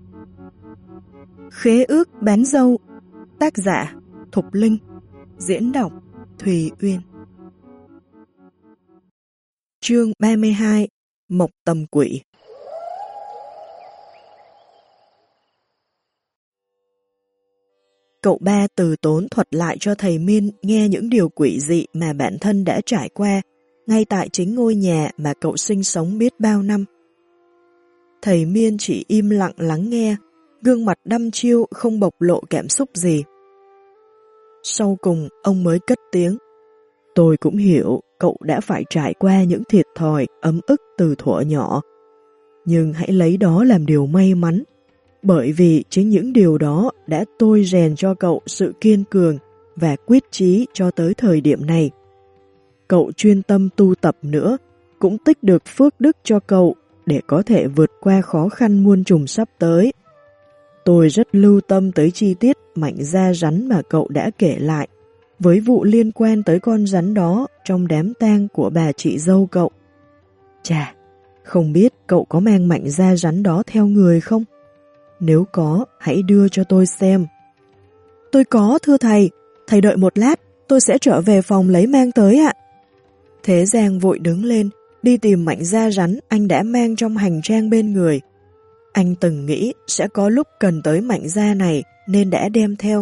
Khế ước bán dâu. Tác giả Thục Linh. Diễn đọc Thùy Uyên. Chương 32. Mộc tầm quỷ. Cậu ba từ tốn thuật lại cho thầy Miên nghe những điều quỷ dị mà bản thân đã trải qua, ngay tại chính ngôi nhà mà cậu sinh sống biết bao năm. Thầy Miên chỉ im lặng lắng nghe, gương mặt đăm chiêu không bộc lộ cảm xúc gì. Sau cùng, ông mới cất tiếng. Tôi cũng hiểu cậu đã phải trải qua những thiệt thòi, ấm ức từ thuở nhỏ. Nhưng hãy lấy đó làm điều may mắn, bởi vì chính những điều đó đã tôi rèn cho cậu sự kiên cường và quyết chí cho tới thời điểm này. Cậu chuyên tâm tu tập nữa, cũng tích được phước đức cho cậu để có thể vượt qua khó khăn muôn trùng sắp tới. Tôi rất lưu tâm tới chi tiết mảnh da rắn mà cậu đã kể lại, với vụ liên quan tới con rắn đó trong đám tang của bà chị dâu cậu. Chà, không biết cậu có mang mảnh da rắn đó theo người không? Nếu có, hãy đưa cho tôi xem. Tôi có, thưa thầy. Thầy đợi một lát, tôi sẽ trở về phòng lấy mang tới ạ. Thế Giang vội đứng lên, đi tìm mảnh da rắn anh đã mang trong hành trang bên người. Anh từng nghĩ sẽ có lúc cần tới mảnh da này nên đã đem theo.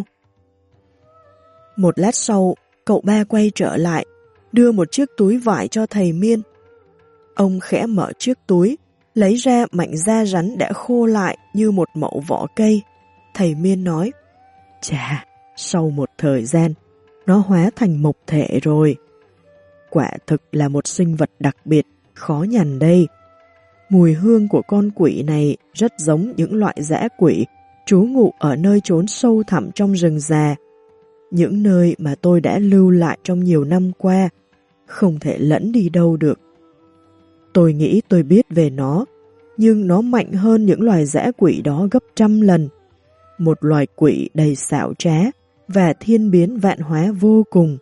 Một lát sau, cậu ba quay trở lại, đưa một chiếc túi vải cho thầy Miên. Ông khẽ mở chiếc túi, lấy ra mảnh da rắn đã khô lại như một mẩu vỏ cây. Thầy Miên nói, chà, sau một thời gian, nó hóa thành mộc thể rồi. Quả thực là một sinh vật đặc biệt, khó nhằn đây. Mùi hương của con quỷ này rất giống những loại dã quỷ trú ngụ ở nơi chốn sâu thẳm trong rừng già, những nơi mà tôi đã lưu lại trong nhiều năm qua, không thể lẫn đi đâu được. Tôi nghĩ tôi biết về nó, nhưng nó mạnh hơn những loài dã quỷ đó gấp trăm lần. Một loài quỷ đầy xảo trá và thiên biến vạn hóa vô cùng.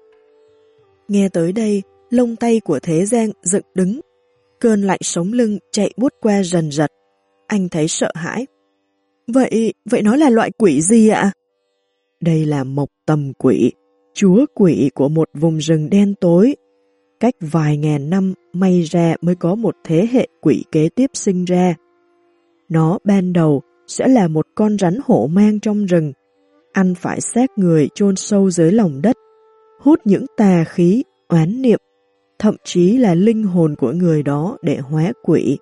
Nghe tới đây, lông tay của Thế Giang dựng đứng, cơn lạnh sống lưng chạy bút qua rần rật. Anh thấy sợ hãi. Vậy nó là loại quỷ gì ạ? Đây là mộc tầm quỷ, chúa quỷ của một vùng rừng đen tối. Cách vài ngàn năm may ra mới có một thế hệ quỷ kế tiếp sinh ra. Nó ban đầu sẽ là một con rắn hổ mang trong rừng, ăn phải xác người chôn sâu dưới lòng đất, hút những tà khí, oán niệm, thậm chí là linh hồn của người đó để hóa quỷ.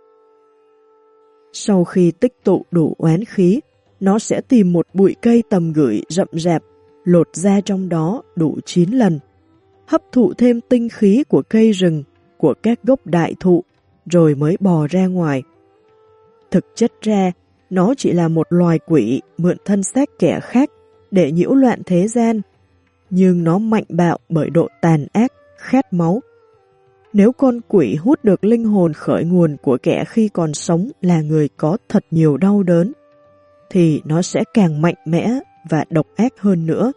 Sau khi tích tụ đủ oán khí, nó sẽ tìm một bụi cây tầm gửi rậm rạp, lột ra trong đó đủ 9 lần, hấp thụ thêm tinh khí của cây rừng, của các gốc đại thụ, rồi mới bò ra ngoài. Thực chất ra, nó chỉ là một loài quỷ mượn thân xác kẻ khác để nhiễu loạn thế gian, nhưng nó mạnh bạo bởi độ tàn ác, khát máu. Nếu con quỷ hút được linh hồn khởi nguồn của kẻ khi còn sống là người có thật nhiều đau đớn, thì nó sẽ càng mạnh mẽ và độc ác hơn nữa.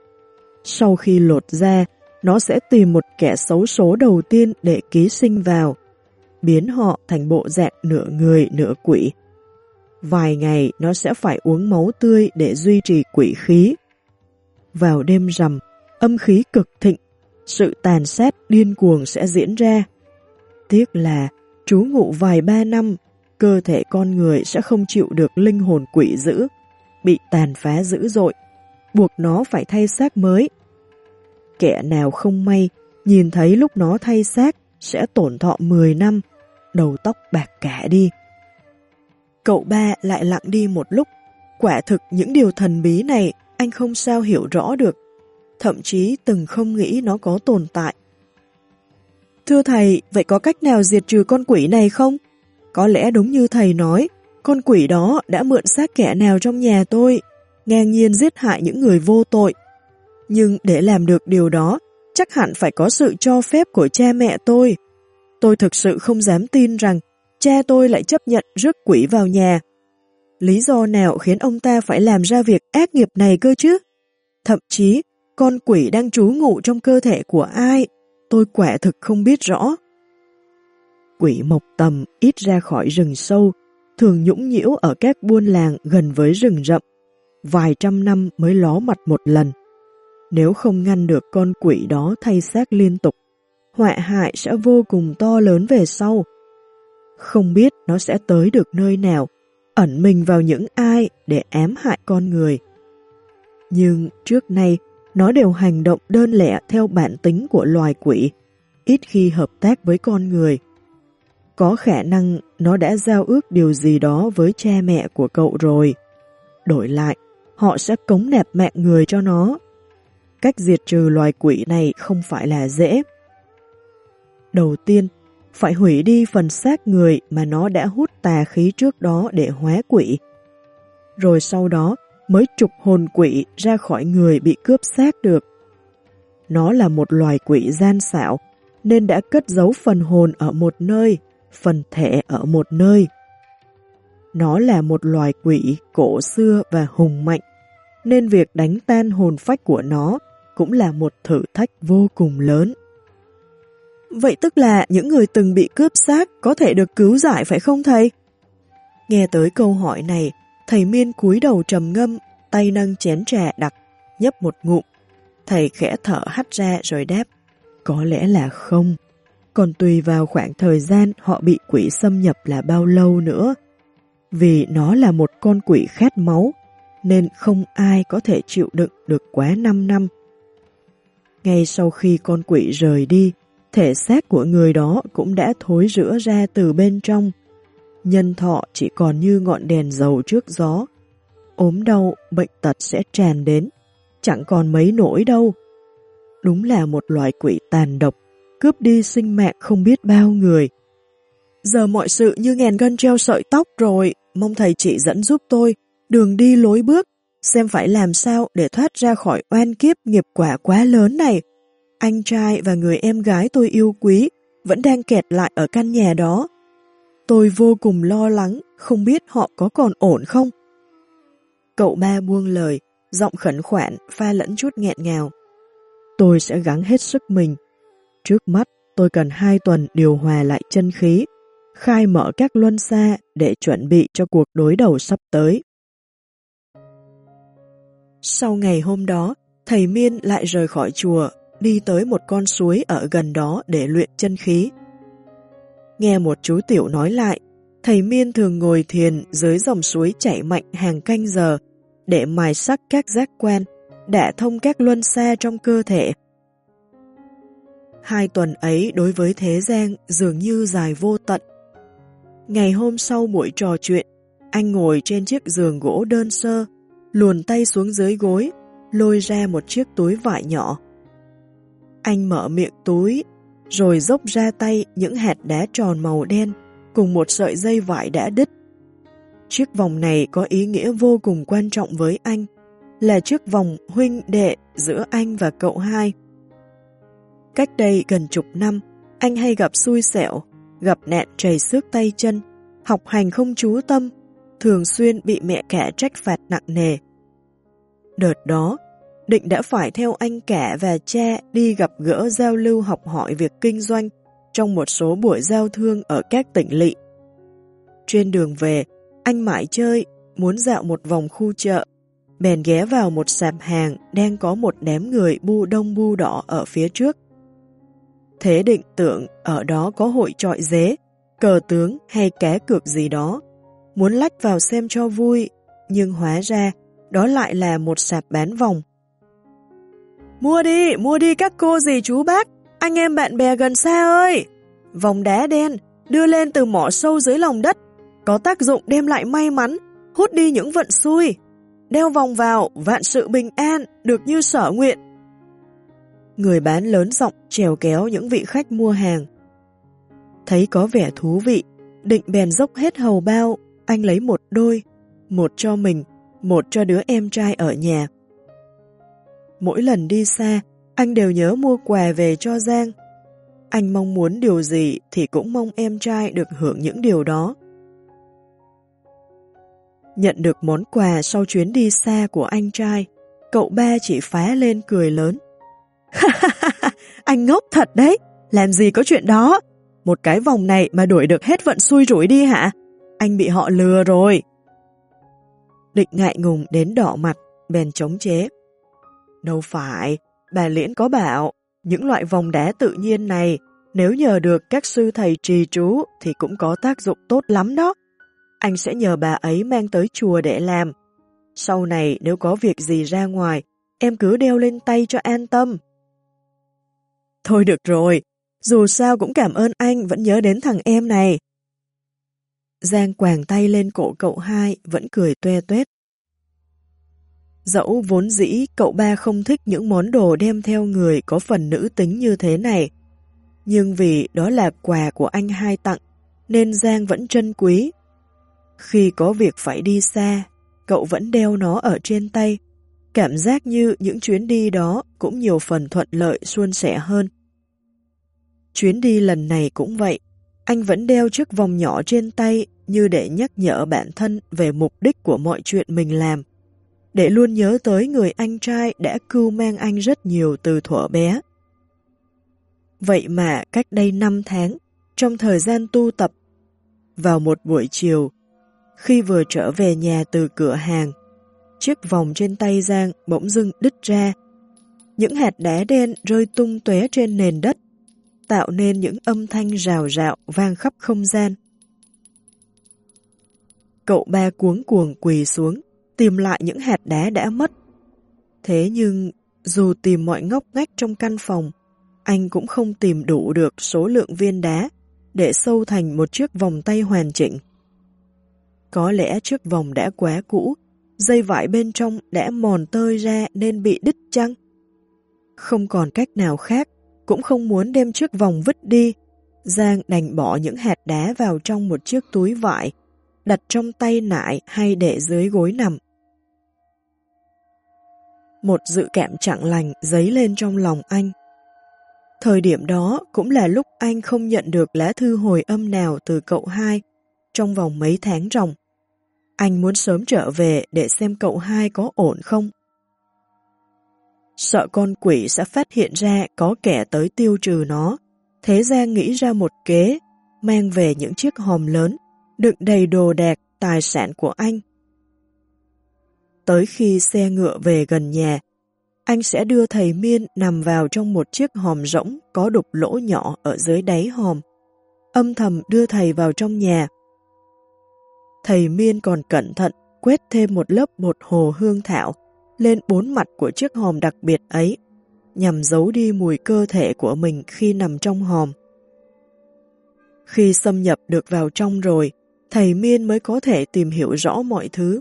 Sau khi lột ra, nó sẽ tìm một kẻ xấu số đầu tiên để ký sinh vào, biến họ thành bộ dạng nửa người nửa quỷ. Vài ngày nó sẽ phải uống máu tươi để duy trì quỷ khí. Vào đêm rằm, âm khí cực thịnh, sự tàn sát điên cuồng sẽ diễn ra. Tiếc là trú ngụ vài ba năm, cơ thể con người sẽ không chịu được linh hồn quỷ dữ, bị tàn phá dữ dội, buộc nó phải thay xác mới. Kẻ nào không may, nhìn thấy lúc nó thay xác sẽ tổn thọ 10 năm, đầu tóc bạc cả đi. Cậu ba lại lặng đi một lúc, quả thực những điều thần bí này anh không sao hiểu rõ được, thậm chí từng không nghĩ nó có tồn tại. Thưa thầy, vậy có cách nào diệt trừ con quỷ này không? Có lẽ đúng như thầy nói, con quỷ đó đã mượn xác kẻ nào trong nhà tôi, ngang nhiên giết hại những người vô tội. Nhưng để làm được điều đó, chắc hẳn phải có sự cho phép của cha mẹ tôi. Tôi thực sự không dám tin rằng cha tôi lại chấp nhận rước quỷ vào nhà. Lý do nào khiến ông ta phải làm ra việc ác nghiệp này cơ chứ? Thậm chí, con quỷ đang trú ngụ trong cơ thể của ai, tôi quả thực không biết rõ. Quỷ mộc tầm ít ra khỏi rừng sâu, thường nhũng nhiễu ở các buôn làng gần với rừng rậm, vài trăm năm mới ló mặt một lần. Nếu không ngăn được con quỷ đó thay xác liên tục, họa hại sẽ vô cùng to lớn về sau. Không biết nó sẽ tới được nơi nào, ẩn mình vào những ai để ám hại con người. Nhưng trước nay, nó đều hành động đơn lẻ theo bản tính của loài quỷ, ít khi hợp tác với con người. Có khả năng nó đã giao ước điều gì đó với cha mẹ của cậu rồi. Đổi lại, họ sẽ cống nạp mạng người cho nó. Cách diệt trừ loài quỷ này không phải là dễ. Đầu tiên, phải hủy đi phần xác người mà nó đã hút tà khí trước đó để hóa quỷ. Rồi sau đó mới trục hồn quỷ ra khỏi người bị cướp xác được. Nó là một loài quỷ gian xảo, nên đã cất giấu phần hồn ở một nơi, phần thể ở một nơi. Nó là một loài quỷ cổ xưa và hùng mạnh, nên việc đánh tan hồn phách của nó cũng là một thử thách vô cùng lớn. Vậy tức là những người từng bị cướp xác có thể được cứu giải phải không thầy? Nghe tới câu hỏi này, thầy Miên cúi đầu trầm ngâm, tay nâng chén trà đặc, nhấp một ngụm. Thầy khẽ thở hắt ra rồi đáp, có lẽ là không. Còn tùy vào khoảng thời gian họ bị quỷ xâm nhập là bao lâu nữa. Vì nó là một con quỷ khát máu, nên không ai có thể chịu đựng được quá 5 năm. Ngay sau khi con quỷ rời đi, thể xác của người đó cũng đã thối rữa ra từ bên trong. Nhân thọ chỉ còn như ngọn đèn dầu trước gió. Ốm đau, bệnh tật sẽ tràn đến, chẳng còn mấy nỗi đâu. Đúng là một loài quỷ tàn độc, cướp đi sinh mạng không biết bao người. Giờ mọi sự như ngàn cân treo sợi tóc rồi, mong thầy chỉ dẫn giúp tôi, đường đi lối bước, xem phải làm sao để thoát ra khỏi oan kiếp nghiệp quả quá lớn này. Anh trai và người em gái tôi yêu quý vẫn đang kẹt lại ở căn nhà đó. Tôi vô cùng lo lắng, không biết họ có còn ổn không? Cậu ba buông lời, giọng khẩn khoản, pha lẫn chút nghẹn ngào. Tôi sẽ gắng hết sức mình. Trước mắt, tôi cần 2 tuần điều hòa lại chân khí, khai mở các luân xa để chuẩn bị cho cuộc đối đầu sắp tới. Sau ngày hôm đó, thầy Miên lại rời khỏi chùa, đi tới một con suối ở gần đó để luyện chân khí. Nghe một chú tiểu nói lại, thầy Miên thường ngồi thiền dưới dòng suối chảy mạnh hàng canh giờ để mài sắc các giác quan, đả thông các luân xa trong cơ thể. 2 tuần ấy đối với thế gian dường như dài vô tận. Ngày hôm sau buổi trò chuyện, anh ngồi trên chiếc giường gỗ đơn sơ, luồn tay xuống dưới gối, lôi ra một chiếc túi vải nhỏ. Anh mở miệng túi, rồi dốc ra tay những hạt đá tròn màu đen cùng một sợi dây vải đã đứt. Chiếc vòng này có ý nghĩa vô cùng quan trọng với anh, là chiếc vòng huynh đệ giữa anh và cậu hai. Cách đây gần chục năm, anh hay gặp xui xẻo, gặp nạn trầy xước tay chân, học hành không chú tâm, thường xuyên bị mẹ cả trách phạt nặng nề. Đợt đó, Định đã phải theo anh cả và cha đi gặp gỡ giao lưu học hỏi việc kinh doanh trong một số buổi giao thương ở các tỉnh lỵ. Trên đường về, anh mải chơi, muốn dạo một vòng khu chợ, bèn ghé vào một sạp hàng đang có một đám người bu đông bu đỏ ở phía trước. Thế Định tưởng ở đó có hội chọi dế, cờ tướng hay cá cược gì đó, muốn lách vào xem cho vui, nhưng hóa ra đó lại là một sạp bán vòng. Mua đi các cô dì chú bác, anh em bạn bè gần xa ơi! Vòng đá đen đưa lên từ mỏ sâu dưới lòng đất, có tác dụng đem lại may mắn, hút đi những vận xui. Đeo vòng vào, vạn sự bình an, được như sở nguyện. Người bán lớn giọng chèo kéo những vị khách mua hàng. Thấy có vẻ thú vị, Định bèn dốc hết hầu bao, anh lấy một đôi, một cho mình, một cho đứa em trai ở nhà. Mỗi lần đi xa, anh đều nhớ mua quà về cho Giang. Anh mong muốn điều gì thì cũng mong em trai được hưởng những điều đó. Nhận được món quà sau chuyến đi xa của anh trai, cậu ba chỉ phá lên cười lớn. Anh ngốc thật đấy, làm gì có chuyện đó. Một cái vòng này mà đuổi được hết vận xui rủi đi hả? anh bị họ lừa rồi. Địch ngại ngùng đến đỏ mặt, bèn chống chế. Đâu phải, bà Liễn có bảo, những loại vòng đá tự nhiên này, nếu nhờ được các sư thầy trì trú thì cũng có tác dụng tốt lắm đó. Anh sẽ nhờ bà ấy mang tới chùa để làm. Sau này nếu có việc gì ra ngoài, em cứ đeo lên tay cho an tâm. Thôi được rồi, dù sao cũng cảm ơn anh vẫn nhớ đến thằng em này. Giang quàng tay lên cổ cậu hai, vẫn cười toe toét. Dẫu vốn dĩ cậu ba không thích những món đồ đem theo người có phần nữ tính như thế này, nhưng vì đó là quà của anh hai tặng, nên Giang vẫn trân quý. Khi có việc phải đi xa, cậu vẫn đeo nó ở trên tay, cảm giác như những chuyến đi đó cũng nhiều phần thuận lợi suôn sẻ hơn. Chuyến đi lần này cũng vậy, anh vẫn đeo chiếc vòng nhỏ trên tay như để nhắc nhở bản thân về mục đích của mọi chuyện mình làm, để luôn nhớ tới người anh trai đã cưu mang anh rất nhiều từ thuở bé. Vậy mà cách đây 5 tháng, trong thời gian tu tập, vào một buổi chiều, khi vừa trở về nhà từ cửa hàng, chiếc vòng trên tay Giang bỗng dưng đứt ra. Những hạt đá đen rơi tung tóe trên nền đất, tạo nên những âm thanh rào rạo vang khắp không gian. Cậu ba cuống cuồng quỳ xuống, tìm lại những hạt đá đã mất. Thế nhưng, dù tìm mọi ngóc ngách trong căn phòng, anh cũng không tìm đủ được số lượng viên đá để sâu thành một chiếc vòng tay hoàn chỉnh. Có lẽ chiếc vòng đã quá cũ, dây vải bên trong đã mòn tơi ra nên bị đứt chăng? Không còn cách nào khác, cũng không muốn đem chiếc vòng vứt đi, Giang đành bỏ những hạt đá vào trong một chiếc túi vải, đặt trong tay nải hay để dưới gối nằm. Một dự cảm chẳng lành dấy lên trong lòng anh. Thời điểm đó cũng là lúc anh không nhận được lá thư hồi âm nào từ cậu hai trong vòng mấy tháng ròng. Anh muốn sớm trở về để xem cậu hai có ổn không. Sợ con quỷ sẽ phát hiện ra có kẻ tới tiêu trừ nó, thế Giang nghĩ ra một kế, mang về những chiếc hòm lớn, đựng đầy đồ đạc, tài sản của anh. Tới khi xe ngựa về gần nhà, anh sẽ đưa thầy Miên nằm vào trong một chiếc hòm rỗng có đục lỗ nhỏ ở dưới đáy hòm, âm thầm đưa thầy vào trong nhà. Thầy Miên còn cẩn thận quét thêm một lớp bột hồ hương thảo lên 4 mặt của chiếc hòm đặc biệt ấy, nhằm giấu đi mùi cơ thể của mình khi nằm trong hòm. Khi xâm nhập được vào trong rồi, thầy Miên mới có thể tìm hiểu rõ mọi thứ.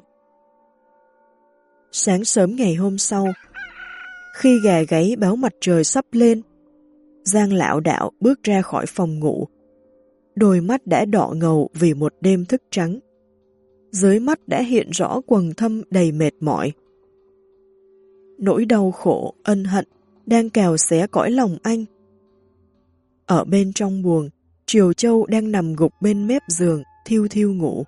Sáng sớm ngày hôm sau, khi gà gáy báo mặt trời sắp lên, Giang lảo đảo bước ra khỏi phòng ngủ. Đôi mắt đã đỏ ngầu vì một đêm thức trắng. Dưới mắt đã hiện rõ quầng thâm đầy mệt mỏi. Nỗi đau khổ, ân hận đang cào xé cõi lòng anh. Ở bên trong buồng, Triều Châu đang nằm gục bên mép giường, thiu thiu ngủ.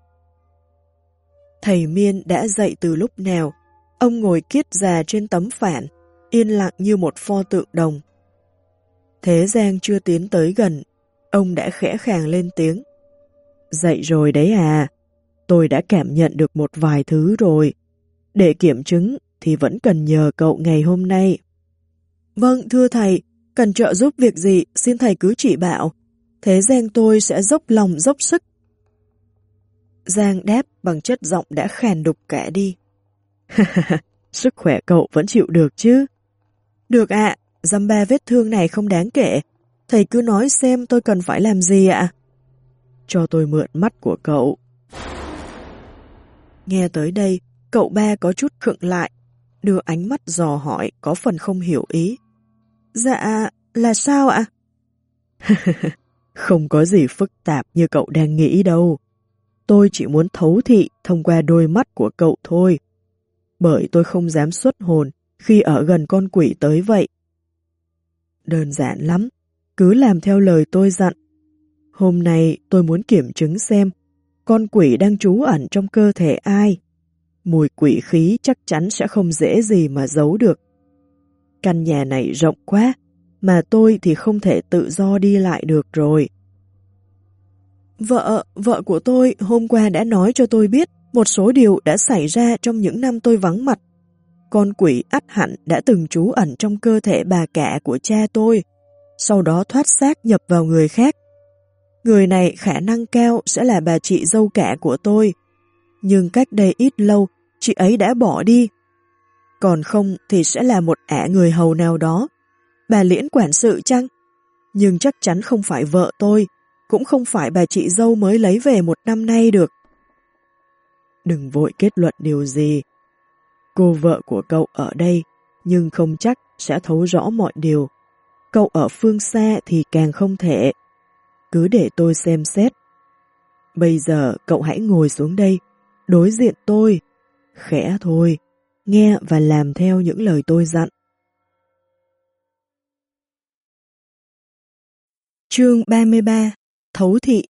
Thầy Miên đã dậy từ lúc nào, ông ngồi kiết già trên tấm phản, yên lặng như một pho tượng đồng. Thế Giang chưa tiến tới gần, ông đã khẽ khàng lên tiếng. Dậy rồi đấy à, tôi đã cảm nhận được một vài thứ rồi. Để kiểm chứng thì vẫn cần nhờ cậu ngày hôm nay. Vâng, thưa thầy, cần trợ giúp việc gì, xin thầy cứ chỉ bảo. Thế Giang tôi sẽ dốc lòng dốc sức. Giang đáp bằng chất giọng đã khàn đục cả đi. Sức khỏe cậu vẫn chịu được chứ? Được ạ, dăm ba vết thương này không đáng kể. Thầy cứ nói xem tôi cần phải làm gì ạ? Cho tôi mượn mắt của cậu. Nghe tới đây, cậu ba có chút khựng lại, đưa ánh mắt dò hỏi có phần không hiểu ý. Dạ, là sao ạ? Không có gì phức tạp như cậu đang nghĩ đâu. Tôi chỉ muốn thấu thị thông qua đôi mắt của cậu thôi. Bởi tôi không dám xuất hồn khi ở gần con quỷ tới vậy. Đơn giản lắm, cứ làm theo lời tôi dặn. Hôm nay tôi muốn kiểm chứng xem con quỷ đang trú ẩn trong cơ thể ai. Mùi quỷ khí chắc chắn sẽ không dễ gì mà giấu được. Căn nhà này rộng quá, mà tôi thì không thể tự do đi lại được rồi. Vợ của tôi hôm qua đã nói cho tôi biết một số điều đã xảy ra trong những năm tôi vắng mặt. Con quỷ ắt hẳn đã từng trú ẩn trong cơ thể bà cả của cha tôi, sau đó thoát xác nhập vào người khác. Người này khả năng cao sẽ là bà chị dâu cả của tôi, nhưng cách đây ít lâu, chị ấy đã bỏ đi. Còn không thì sẽ là một ả người hầu nào đó. Bà Liễn quản sự chăng? Nhưng chắc chắn không phải vợ tôi, cũng không phải bà chị dâu mới lấy về một năm nay được. Đừng vội kết luận điều gì. Cô vợ của cậu ở đây, nhưng không chắc sẽ thấu rõ mọi điều. Cậu ở phương xa thì càng không thể. Cứ để tôi xem xét. Bây giờ cậu hãy ngồi xuống đây, đối diện tôi. Khẽ thôi, nghe và làm theo những lời tôi dặn. Chương 33. Thấu thị.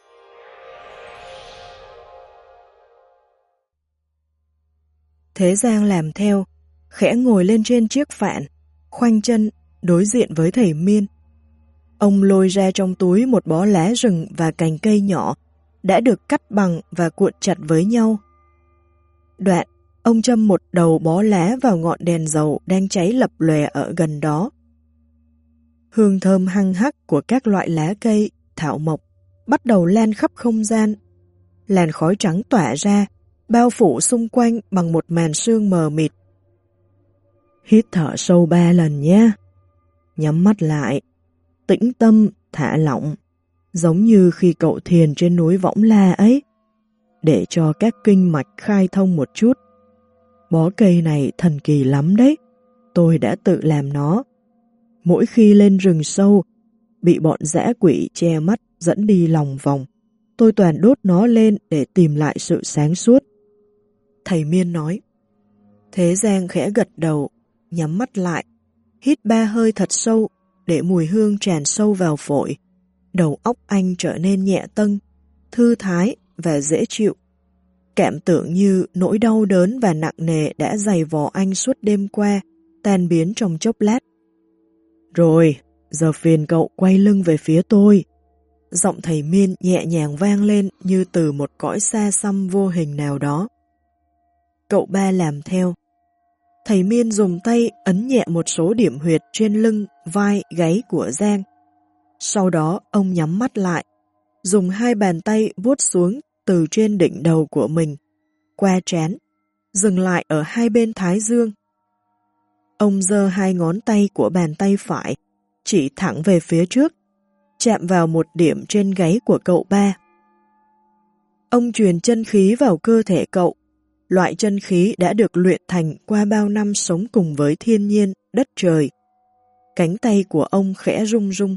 Thế Giang làm theo, khẽ ngồi lên trên chiếc phạn, khoanh chân, đối diện với thầy Miên. Ông lôi ra trong túi một bó lá rừng và cành cây nhỏ, đã được cắt bằng và cuộn chặt với nhau. Đoạn, ông châm một đầu bó lá vào ngọn đèn dầu đang cháy lập lòe ở gần đó. Hương thơm hăng hắc của các loại lá cây, thảo mộc, bắt đầu lan khắp không gian. Làn khói trắng tỏa ra, bao phủ xung quanh bằng một màn sương mờ mịt. Hít thở sâu 3 lần nhé. Nhắm mắt lại, tĩnh tâm, thả lỏng, giống như khi cậu thiền trên núi Võng La ấy, để cho các kinh mạch khai thông một chút. Bó cây này thần kỳ lắm đấy, tôi đã tự làm nó. Mỗi khi lên rừng sâu, bị bọn dã quỷ che mắt dẫn đi lòng vòng, tôi toàn đốt nó lên để tìm lại sự sáng suốt. Thầy Miên nói. Thế Giang khẽ gật đầu, nhắm mắt lại, hít 3 hơi thật sâu để mùi hương tràn sâu vào phổi. Đầu óc anh trở nên nhẹ tâng, thư thái và dễ chịu. Cảm tưởng như nỗi đau đớn và nặng nề đã dày vò anh suốt đêm qua, tan biến trong chốc lát. Rồi, giờ phiền cậu quay lưng về phía tôi. Giọng thầy Miên nhẹ nhàng vang lên như từ một cõi xa xăm vô hình nào đó. Cậu ba làm theo. Thầy Miên dùng tay ấn nhẹ một số điểm huyệt trên lưng, vai, gáy của Giang. Sau đó ông nhắm mắt lại, dùng 2 bàn tay vuốt xuống từ trên đỉnh đầu của mình, qua trán, dừng lại ở 2 bên thái dương. Ông giơ 2 ngón tay của bàn tay phải, chỉ thẳng về phía trước, chạm vào một điểm trên gáy của cậu ba. Ông truyền chân khí vào cơ thể cậu, loại chân khí đã được luyện thành qua bao năm sống cùng với thiên nhiên, đất trời. Cánh tay của ông khẽ rung rung.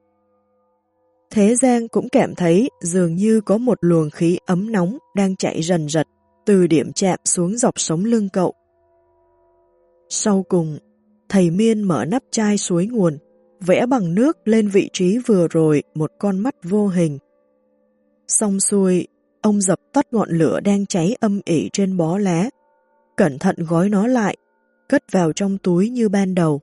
Thế Giang cũng cảm thấy dường như có một luồng khí ấm nóng đang chạy rần rật từ điểm chạm xuống dọc sống lưng cậu. Sau cùng, thầy Miên mở nắp chai suối nguồn, vẽ bằng nước lên vị trí vừa rồi một con mắt vô hình. Xong xuôi, ông dập tắt ngọn lửa đang cháy âm ỉ trên bó lá, cẩn thận gói nó lại, cất vào trong túi như ban đầu.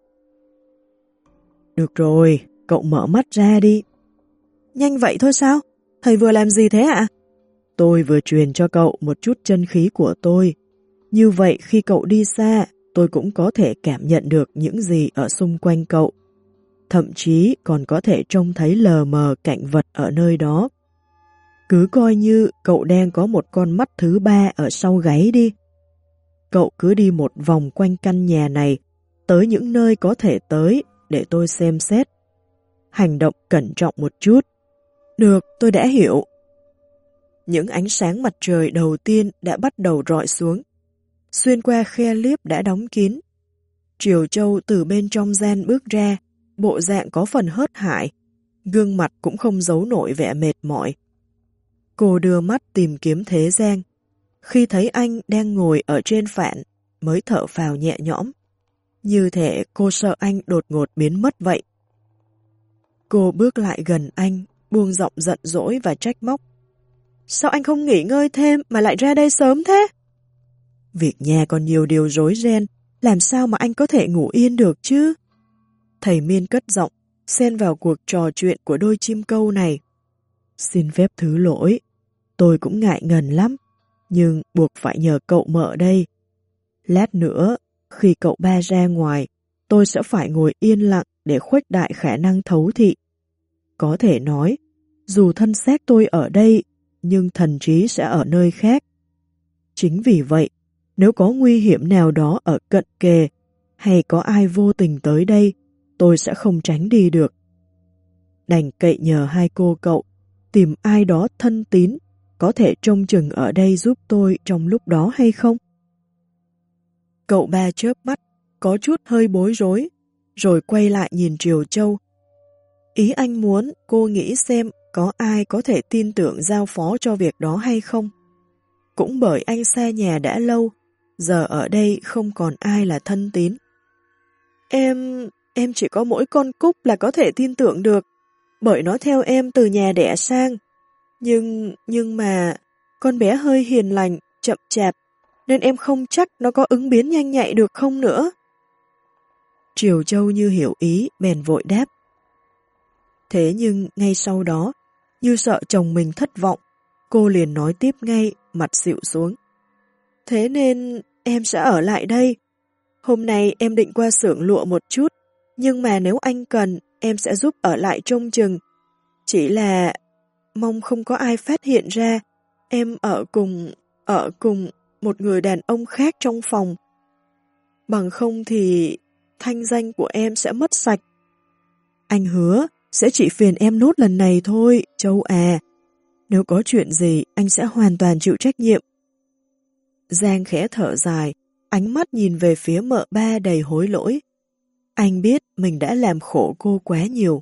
Được rồi, cậu mở mắt ra đi. Nhanh vậy thôi sao? Thầy vừa làm gì thế ạ? Tôi vừa truyền cho cậu một chút chân khí của tôi. Như vậy khi cậu đi xa, tôi cũng có thể cảm nhận được những gì ở xung quanh cậu. Thậm chí còn có thể trông thấy lờ mờ cảnh vật ở nơi đó. Cứ coi như cậu đang có một con mắt thứ 3 ở sau gáy đi. Cậu cứ đi một vòng quanh căn nhà này, tới những nơi có thể tới để tôi xem xét. Hành động cẩn trọng một chút. Được, tôi đã hiểu. Những ánh sáng mặt trời đầu tiên đã bắt đầu rọi xuống, xuyên qua khe liếp đã đóng kín. Triều Châu từ bên trong gian bước ra, bộ dạng có phần hớt hải, gương mặt cũng không giấu nổi vẻ mệt mỏi. Cô đưa mắt tìm kiếm Thế Giang, khi thấy anh đang ngồi ở trên phạn mới thở phào nhẹ nhõm, như thể cô sợ anh đột ngột biến mất vậy. Cô bước lại gần anh, buông giọng giận dỗi và trách móc. Sao anh không nghỉ ngơi thêm mà lại ra đây sớm thế? Việc nhà còn nhiều điều rối ren, làm sao mà anh có thể ngủ yên được chứ? Thầy Miên cất giọng, xen vào cuộc trò chuyện của đôi chim câu này. Xin phép thứ lỗi, tôi cũng ngại ngần lắm, nhưng buộc phải nhờ cậu Mợ đây. Lát nữa, khi cậu ba ra ngoài, tôi sẽ phải ngồi yên lặng để khuếch đại khả năng thấu thị. Có thể nói, dù thân xác tôi ở đây, nhưng thần trí sẽ ở nơi khác. Chính vì vậy, nếu có nguy hiểm nào đó ở cận kề, hay có ai vô tình tới đây, tôi sẽ không tránh đi được. Đành cậy nhờ hai cô cậu, tìm ai đó thân tín, có thể trông chừng ở đây giúp tôi trong lúc đó hay không? Cậu ba chớp mắt, có chút hơi bối rối, rồi quay lại nhìn Triều Châu. Ý anh muốn cô nghĩ xem có ai có thể tin tưởng giao phó cho việc đó hay không. Cũng bởi anh xa nhà đã lâu, giờ ở đây không còn ai là thân tín. Em chỉ có mỗi con Cúc là có thể tin tưởng được, bởi nó theo em từ nhà đẻ sang. Nhưng mà con bé hơi hiền lành, chậm chạp, nên em không chắc nó có ứng biến nhanh nhạy được không nữa. Triều Châu như hiểu ý, bèn vội đáp. Thế nhưng ngay sau đó, như sợ chồng mình thất vọng, cô liền nói tiếp ngay, mặt xịu xuống. Thế nên em sẽ ở lại đây. Hôm nay em định qua xưởng lụa một chút, nhưng mà nếu anh cần, em sẽ giúp ở lại trông chừng. Chỉ là mong không có ai phát hiện ra, em ở cùng một người đàn ông khác trong phòng. Bằng không thì thanh danh của em sẽ mất sạch. Anh hứa sẽ chỉ phiền em nốt lần này thôi, Châu à. Nếu có chuyện gì, anh sẽ hoàn toàn chịu trách nhiệm. Giang khẽ thở dài, ánh mắt nhìn về phía Mợ ba đầy hối lỗi. Anh biết mình đã làm khổ cô quá nhiều.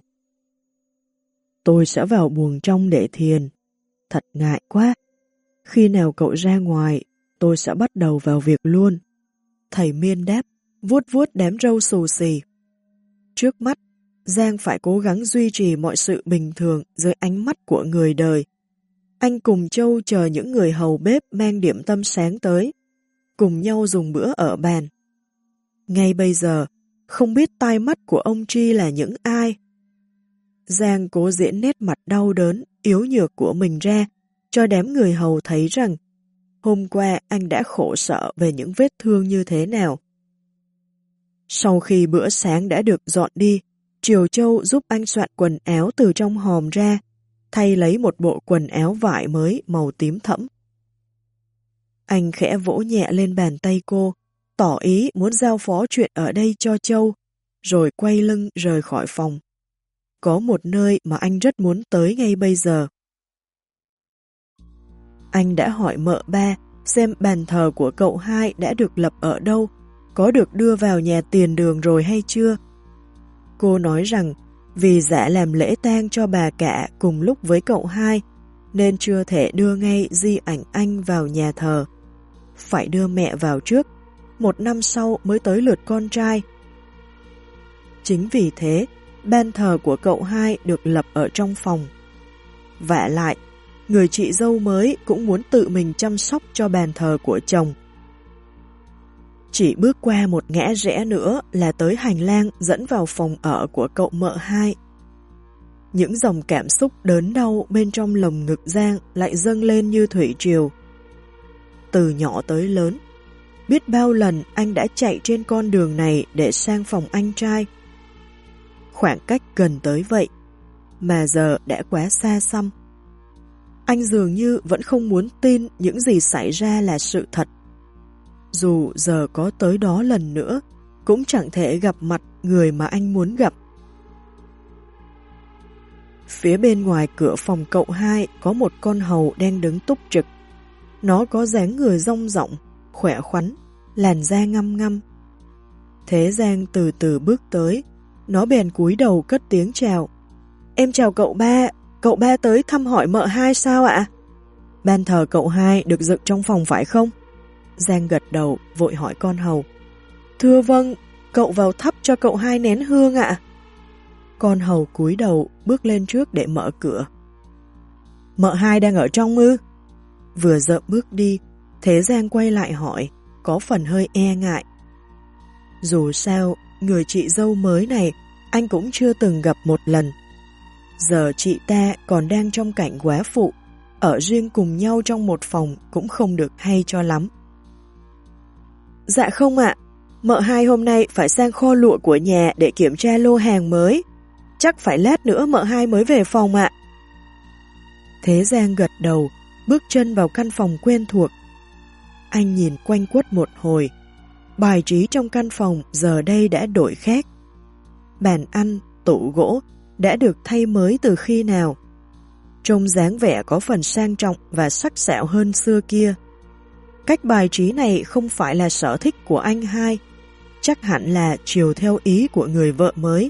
Tôi sẽ vào buồng trong để thiền. Thật ngại quá. Khi nào cậu ra ngoài, tôi sẽ bắt đầu vào việc luôn. Thầy Miên đáp, vuốt vuốt đám râu xù xì. Trước mắt, Giang phải cố gắng duy trì mọi sự bình thường dưới ánh mắt của người đời. Anh cùng Châu chờ những người hầu bếp mang điểm tâm sáng tới, cùng nhau dùng bữa ở bàn. Ngay bây giờ, không biết tai mắt của ông Tri là những ai. Giang cố diễn nét mặt đau đớn, yếu nhược của mình ra, cho đám người hầu thấy rằng hôm qua anh đã khổ sở về những vết thương như thế nào. Sau khi bữa sáng đã được dọn đi, Triều Châu giúp anh soạn quần áo từ trong hòm ra, thay lấy một bộ quần áo vải mới màu tím thẫm. Anh khẽ vỗ nhẹ lên bàn tay cô, tỏ ý muốn giao phó chuyện ở đây cho Châu, rồi quay lưng rời khỏi phòng. Có một nơi mà anh rất muốn tới ngay bây giờ. Anh đã hỏi Mợ ba xem bàn thờ của cậu hai đã được lập ở đâu, có được đưa vào nhà tiền đường rồi hay chưa. Cô nói rằng vì dạ làm lễ tang cho bà cả cùng lúc với cậu hai, nên chưa thể đưa ngay di ảnh anh vào nhà thờ. Phải đưa mẹ vào trước, 1 năm sau mới tới lượt con trai. Chính vì thế, ban thờ của cậu hai được lập ở trong phòng. Vả lại, người chị dâu mới cũng muốn tự mình chăm sóc cho bàn thờ của chồng. Chỉ bước qua một ngã rẽ nữa là tới hành lang dẫn vào phòng ở của cậu Mợ hai. Những dòng cảm xúc đớn đau bên trong lồng ngực Giang lại dâng lên như thủy triều. Từ nhỏ tới lớn, biết bao lần anh đã chạy trên con đường này để sang phòng anh trai. Khoảng cách gần tới vậy, mà giờ đã quá xa xăm. Anh dường như vẫn không muốn tin những gì xảy ra là sự thật. Dù giờ có tới đó lần nữa, cũng chẳng thể gặp mặt người mà anh muốn gặp. Phía bên ngoài cửa phòng cậu hai có một con hầu đang đứng túc trực. Nó có dáng người rong rộng, khỏe khoắn, làn da ngăm ngăm. Thế Giang từ từ bước tới, nó bèn cúi đầu cất tiếng chào. Em chào cậu ba tới thăm hỏi Mợ hai sao ạ? Ban thờ cậu hai được dựng trong phòng phải không? Giang gật đầu, vội hỏi con hầu. Thưa vâng, cậu vào thắp cho cậu hai nén hương ạ. Con hầu cúi đầu, bước lên trước để mở cửa. Mợ hai đang ở trong ư? Vừa dợm bước đi, Thế Giang quay lại hỏi, có phần hơi e ngại. Dù sao, người chị dâu mới này, anh cũng chưa từng gặp một lần. giờ chị ta còn đang trong cảnh góa phụ, ở riêng cùng nhau trong một phòng cũng không được hay cho lắm. Dạ không ạ, mợ hai hôm nay phải sang kho lụa của nhà để kiểm tra lô hàng mới. Chắc phải lát nữa mợ hai mới về phòng ạ. Thế Giang gật đầu, bước chân vào căn phòng quen thuộc. Anh nhìn quanh quất một hồi. Bài trí trong căn phòng giờ đây đã đổi khác. Bàn ăn, tủ gỗ đã được thay mới từ khi nào. Trông dáng vẻ có phần sang trọng và sắc sảo hơn xưa kia. Cách bài trí này không phải là sở thích của anh hai, chắc hẳn là chiều theo ý của người vợ mới.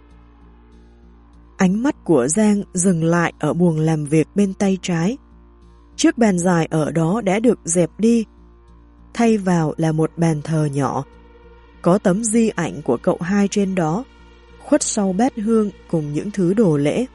Ánh mắt của Giang dừng lại ở buồng làm việc bên tay trái. Chiếc bàn dài ở đó đã được dẹp đi, thay vào là một bàn thờ nhỏ. Có tấm di ảnh của cậu hai trên đó, khuất sau bát hương cùng những thứ đồ lễ.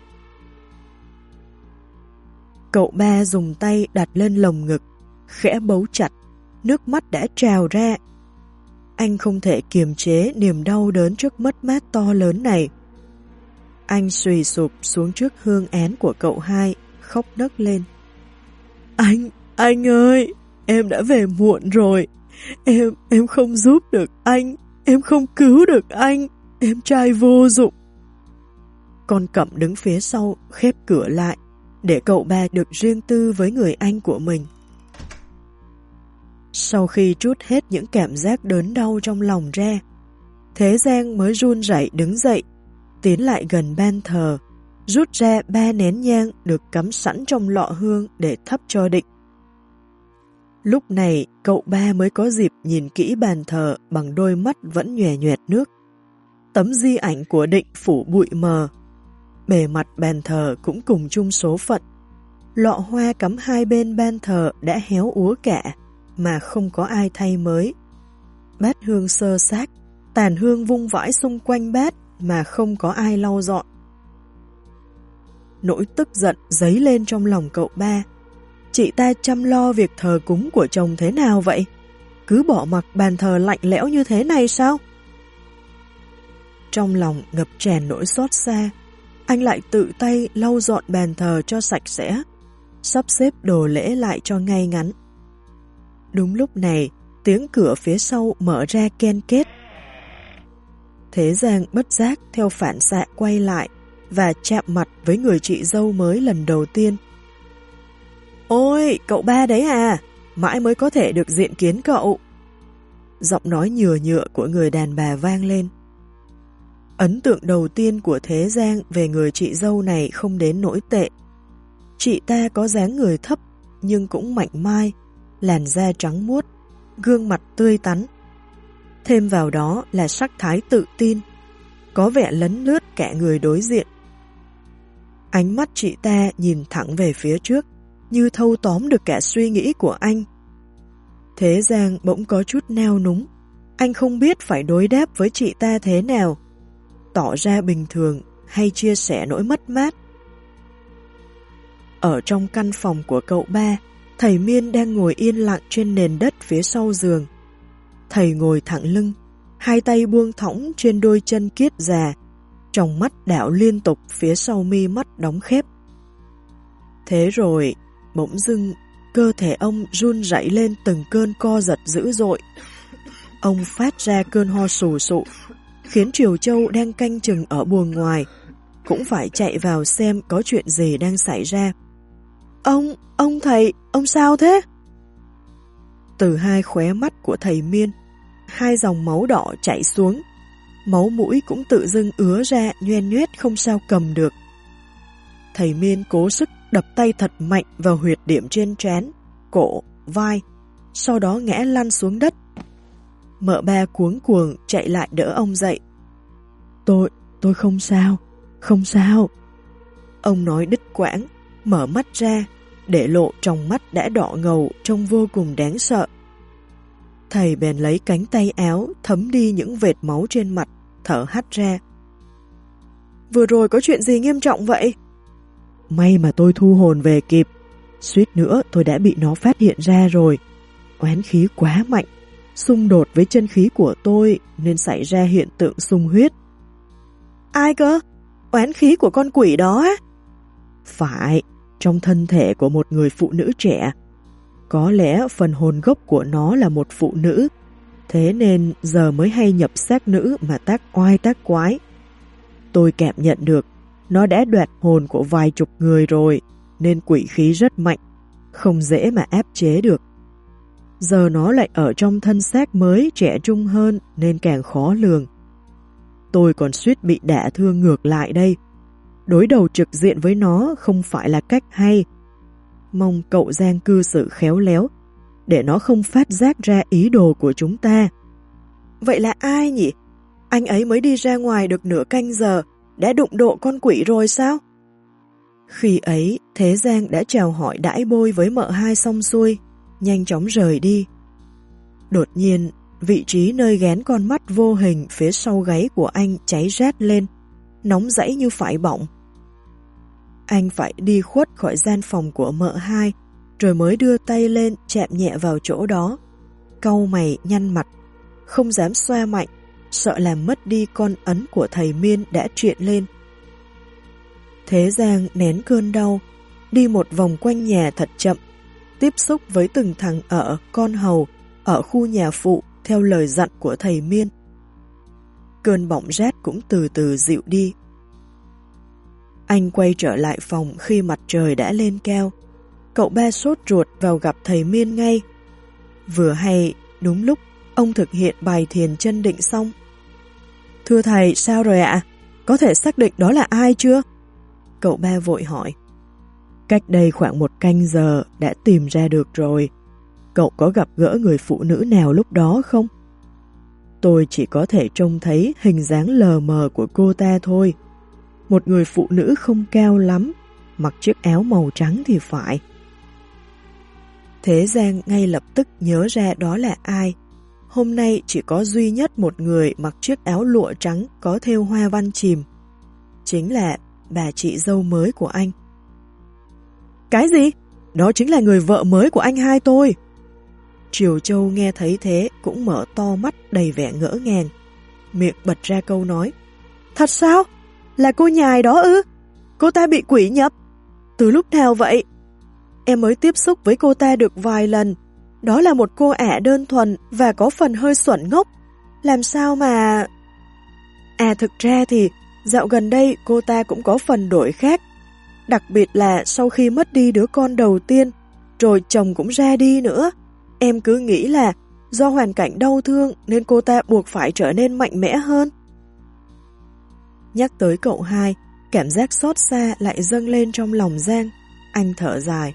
Cậu ba dùng tay đặt lên lồng ngực, khẽ bấu chặt, nước mắt đã trào ra. Anh không thể kiềm chế niềm đau đớn trước mất mát to lớn này. Anh xùy sụp xuống trước hương án của cậu hai, khóc nấc lên. Anh ơi, em đã về muộn rồi. Em không giúp được anh, em không cứu được anh, em trai vô dụng. Con Cẩm đứng phía sau, khép cửa lại, để cậu ba được riêng tư với người anh của mình. Sau khi trút hết những cảm giác đớn đau trong lòng ra, Thế Giang mới run rẩy đứng dậy, tiến lại gần ban thờ, rút ra 3 nén nhang được cắm sẵn trong lọ hương để thắp cho Định. Lúc này, cậu ba mới có dịp nhìn kỹ bàn thờ bằng đôi mắt vẫn nhòe nhoẹt nước. Tấm di ảnh của Định phủ bụi mờ. Bề mặt bàn thờ cũng cùng chung số phận. Lọ hoa cắm hai bên ban thờ đã héo úa cả, mà không có ai thay mới. Bát hương xơ xác, tàn hương vung vãi xung quanh bát mà không có ai lau dọn. Nỗi tức giận dấy lên trong lòng cậu ba. Chị ta chăm lo việc thờ cúng của chồng thế nào vậy? Cứ bỏ mặc bàn thờ lạnh lẽo như thế này sao? Trong lòng ngập tràn nỗi xót xa, anh lại tự tay lau dọn bàn thờ cho sạch sẽ, sắp xếp đồ lễ lại cho ngay ngắn. Đúng lúc này, tiếng cửa phía sau mở ra ken két. Thế Giang bất giác theo phản xạ quay lại và chạm mặt với người chị dâu mới lần đầu tiên. Ôi, cậu ba đấy à, mãi mới có thể được diện kiến cậu. Giọng nói nhừa nhựa của người đàn bà vang lên. Ấn tượng đầu tiên của Thế Giang về người chị dâu này không đến nỗi tệ. Chị ta có dáng người thấp nhưng cũng mảnh mai, làn da trắng muốt, gương mặt tươi tắn. Thêm vào đó là sắc thái tự tin, có vẻ lấn lướt cả người đối diện. Ánh mắt chị ta nhìn thẳng về phía trước, như thâu tóm được cả suy nghĩ của anh. Thế Giang bỗng có chút nao núng, anh không biết phải đối đáp với chị ta thế nào, tỏ ra bình thường hay chia sẻ nỗi mất mát. Ở trong căn phòng của cậu ba, thầy Miên đang ngồi yên lặng trên nền đất phía sau giường. Thầy ngồi thẳng lưng, hai tay buông thõng trên đôi chân kiết già, tròng mắt đảo liên tục phía sau mi mắt đóng khép. Thế rồi, bỗng dưng, cơ thể ông run rẩy lên từng cơn co giật dữ dội. Ông phát ra cơn ho sù sụ, khiến Triều Châu đang canh chừng ở buồng ngoài, cũng phải chạy vào xem có chuyện gì đang xảy ra. Ông thầy, ông sao thế? Từ hai khóe mắt của thầy Miên, hai dòng máu đỏ chảy xuống, máu mũi cũng tự dưng ứa ra nhoen nhoét không sao cầm được. Thầy Miên cố sức đập tay thật mạnh vào huyệt điểm trên trán, cổ, vai, sau đó ngã lăn xuống đất. Mợ ba cuống cuồng chạy lại đỡ ông dậy. Tôi không sao, không sao. Ông nói đứt quãng, mở mắt ra, để lộ trong mắt đã đỏ ngầu trông vô cùng đáng sợ. Thầy bèn lấy cánh tay áo thấm đi những vệt máu trên mặt, thở hắt ra. Vừa rồi có chuyện gì nghiêm trọng vậy? May mà tôi thu hồn về kịp, suýt nữa tôi đã bị nó phát hiện ra rồi. Oán khí quá mạnh, xung đột với chân khí của tôi nên xảy ra hiện tượng xung huyết. Ai cơ? Oán khí của con quỷ đó á? Phải, trong thân thể của một người phụ nữ trẻ. Có lẽ phần hồn gốc của nó là một phụ nữ, thế nên giờ mới hay nhập xác nữ mà tác oai tác quái. Tôi cảm nhận được, nó đã đoạt hồn của vài chục người rồi, nên quỷ khí rất mạnh, không dễ mà áp chế được. Giờ nó lại ở trong thân xác mới trẻ trung hơn nên càng khó lường. Tôi còn suýt bị đả thương ngược lại đây. Đối đầu trực diện với nó không phải là cách hay. Mong cậu Giang cư xử khéo léo, để nó không phát giác ra ý đồ của chúng ta. Vậy là ai nhỉ? Anh ấy mới đi ra ngoài được nửa canh giờ, đã đụng độ con quỷ rồi sao? Khi ấy, Thế Giang đã chào hỏi đãi bôi với mợ hai xong xuôi, nhanh chóng rời đi. Đột nhiên, vị trí nơi gán con mắt vô hình phía sau gáy của anh cháy rát lên, nóng rẫy như phải bỏng. Anh phải đi khuất khỏi gian phòng của mợ hai, rồi mới đưa tay lên chạm nhẹ vào chỗ đó. Cau mày nhăn mặt, không dám xoa mạnh, sợ làm mất đi con ấn của thầy Miên đã truyện lên. Thế Giang nén cơn đau, đi một vòng quanh nhà thật chậm, tiếp xúc với từng thằng ở con hầu ở khu nhà phụ theo lời dặn của thầy Miên. Cơn bỏng rát cũng từ từ dịu đi. Anh quay trở lại phòng khi mặt trời đã lên cao. Cậu ba sốt ruột vào gặp thầy Miên ngay. Vừa hay, đúng lúc, ông thực hiện bài thiền chân định xong. Thưa thầy, sao rồi ạ? Có thể xác định đó là ai chưa? Cậu ba vội hỏi. Cách đây khoảng 1 canh giờ đã tìm ra được rồi. Cậu có gặp gỡ người phụ nữ nào lúc đó không? Tôi chỉ có thể trông thấy hình dáng lờ mờ của cô ta thôi. Một người phụ nữ không cao lắm, mặc chiếc áo màu trắng thì phải. Thế Giang ngay lập tức nhớ ra đó là ai. Hôm nay chỉ có duy nhất một người mặc chiếc áo lụa trắng có thêu hoa văn chìm. Chính là bà chị dâu mới của anh. Cái gì? Đó chính là người vợ mới của anh hai tôi. Triều Châu nghe thấy thế cũng mở to mắt đầy vẻ ngỡ ngàng. Miệng bật ra câu nói. Thật sao? Là cô nhài đó ư? Cô ta bị quỷ nhập? Từ lúc nào vậy? Em mới tiếp xúc với cô ta được vài lần. Đó là một cô ả đơn thuần và có phần hơi xuẩn ngốc. Làm sao mà... thực ra thì dạo gần đây cô ta cũng có phần đổi khác. Đặc biệt là sau khi mất đi đứa con đầu tiên, rồi chồng cũng ra đi nữa. Em cứ nghĩ là do hoàn cảnh đau thương nên cô ta buộc phải trở nên mạnh mẽ hơn. Nhắc tới cậu hai, cảm giác xót xa lại dâng lên trong lòng Giang. Anh thở dài.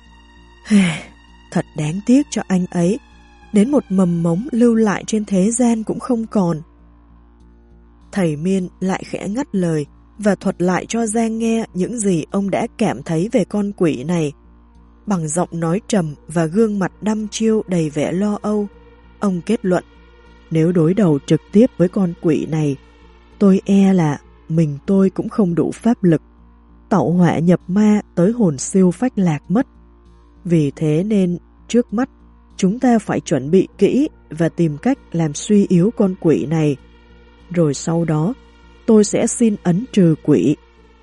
Thật đáng tiếc cho anh ấy, đến một mầm mống lưu lại trên thế gian cũng không còn. Thầy Miên lại khẽ ngắt lời và thuật lại cho Giang nghe những gì ông đã cảm thấy về con quỷ này. Bằng giọng nói trầm và gương mặt đăm chiêu đầy vẻ lo âu, ông kết luận, nếu đối đầu trực tiếp với con quỷ này, tôi e là mình tôi cũng không đủ pháp lực, tẩu họa nhập ma tới hồn siêu phách lạc mất. Vì thế nên, trước mắt, chúng ta phải chuẩn bị kỹ và tìm cách làm suy yếu con quỷ này. Rồi sau đó, tôi sẽ xin ấn trừ quỷ.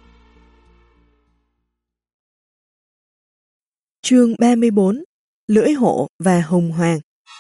Chương 34: Lưỡi hổ và hùng hoàng.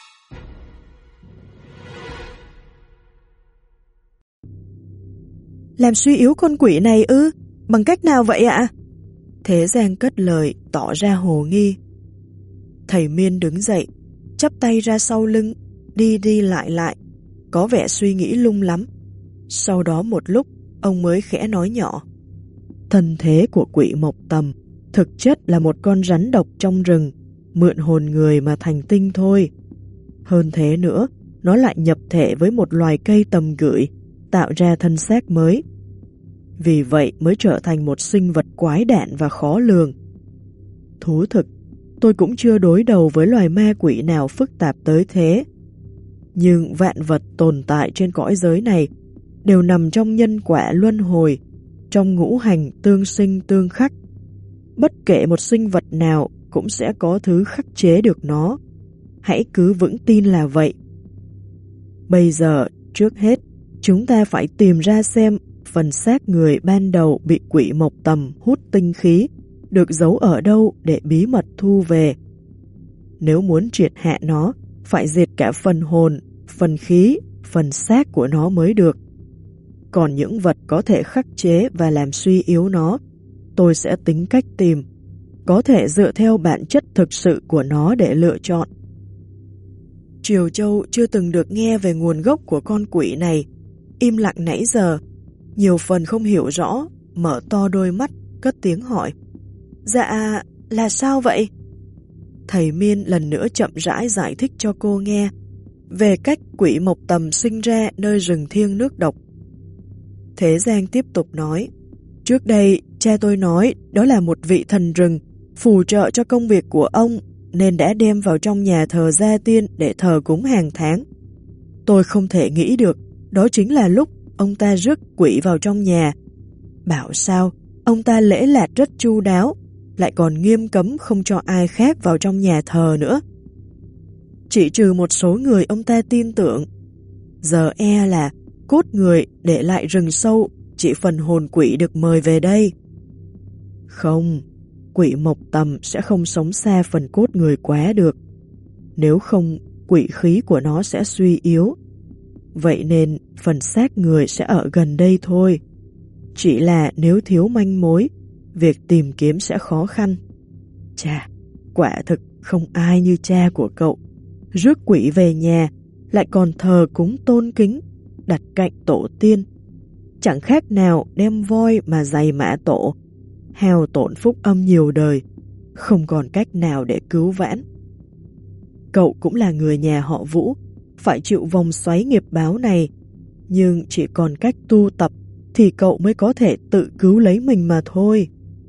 Làm suy yếu con quỷ này ư? Bằng cách nào vậy ạ? Thế Giang cất lời tỏ ra hồ nghi. Thầy Miên đứng dậy, chắp tay ra sau lưng, đi đi lại, có vẻ suy nghĩ lung lắm. Sau đó một lúc, ông mới khẽ nói nhỏ. Thân thế của quỷ Mộc Tầm thực chất là một con rắn độc trong rừng, mượn hồn người mà thành tinh thôi. Hơn thế nữa, nó lại nhập thể với một loài cây tầm gửi, tạo ra thân xác mới. Vì vậy mới trở thành một sinh vật quái đản và khó lường. Thú thực, tôi cũng chưa đối đầu với loài ma quỷ nào phức tạp tới thế. Nhưng vạn vật tồn tại trên cõi giới này đều nằm trong nhân quả luân hồi, trong ngũ hành tương sinh tương khắc. Bất kể một sinh vật nào cũng sẽ có thứ khắc chế được nó. Hãy cứ vững tin là vậy. Bây giờ, trước hết, chúng ta phải tìm ra xem phần xác người ban đầu bị quỷ Mộc Tầm hút tinh khí được giấu ở đâu để bí mật thu về. Nếu muốn triệt hạ nó, phải diệt cả phần hồn, phần khí, phần xác của nó mới được. Còn những vật có thể khắc chế và làm suy yếu nó, tôi sẽ tính cách tìm, có thể dựa theo bản chất thực sự của nó để lựa chọn. Triều Châu chưa từng được nghe về nguồn gốc của con quỷ này, im lặng nãy giờ, nhiều phần không hiểu rõ, mở to đôi mắt, cất tiếng hỏi. Dạ, là sao vậy? Thầy Miên lần nữa chậm rãi giải thích cho cô nghe về cách quỷ Mộc Tầm sinh ra nơi rừng thiêng nước độc. Thế Giang tiếp tục nói, trước đây cha tôi nói đó là một vị thần rừng phù trợ cho công việc của ông nên đã đem vào trong nhà thờ gia tiên để thờ cúng hàng tháng. Tôi không thể nghĩ được đó chính là lúc ông ta rước quỷ vào trong nhà. Bảo sao ông ta lễ lạt rất chu đáo, lại còn nghiêm cấm không cho ai khác vào trong nhà thờ nữa. Chỉ trừ một số người ông ta tin tưởng. Giờ e là cốt người để lại rừng sâu, chỉ phần hồn quỷ được mời về đây. Không, quỷ Mộc Tầm sẽ không sống xa phần cốt người quá được. Nếu không, quỷ khí của nó sẽ suy yếu. Vậy nên phần xác người sẽ ở gần đây thôi. Chỉ là nếu thiếu manh mối, việc tìm kiếm sẽ khó khăn. Chà, quả thực không ai như cha của cậu. Rước quỷ về nhà, lại còn thờ cúng tôn kính, đặt cạnh tổ tiên. Chẳng khác nào đem voi mà giày mã tổ, hao tổn phúc âm nhiều đời, không còn cách nào để cứu vãn. Cậu cũng là người nhà họ Vũ, phải chịu vòng xoáy nghiệp báo này, nhưng chỉ còn cách tu tập thì cậu mới có thể tự cứu lấy mình mà thôi.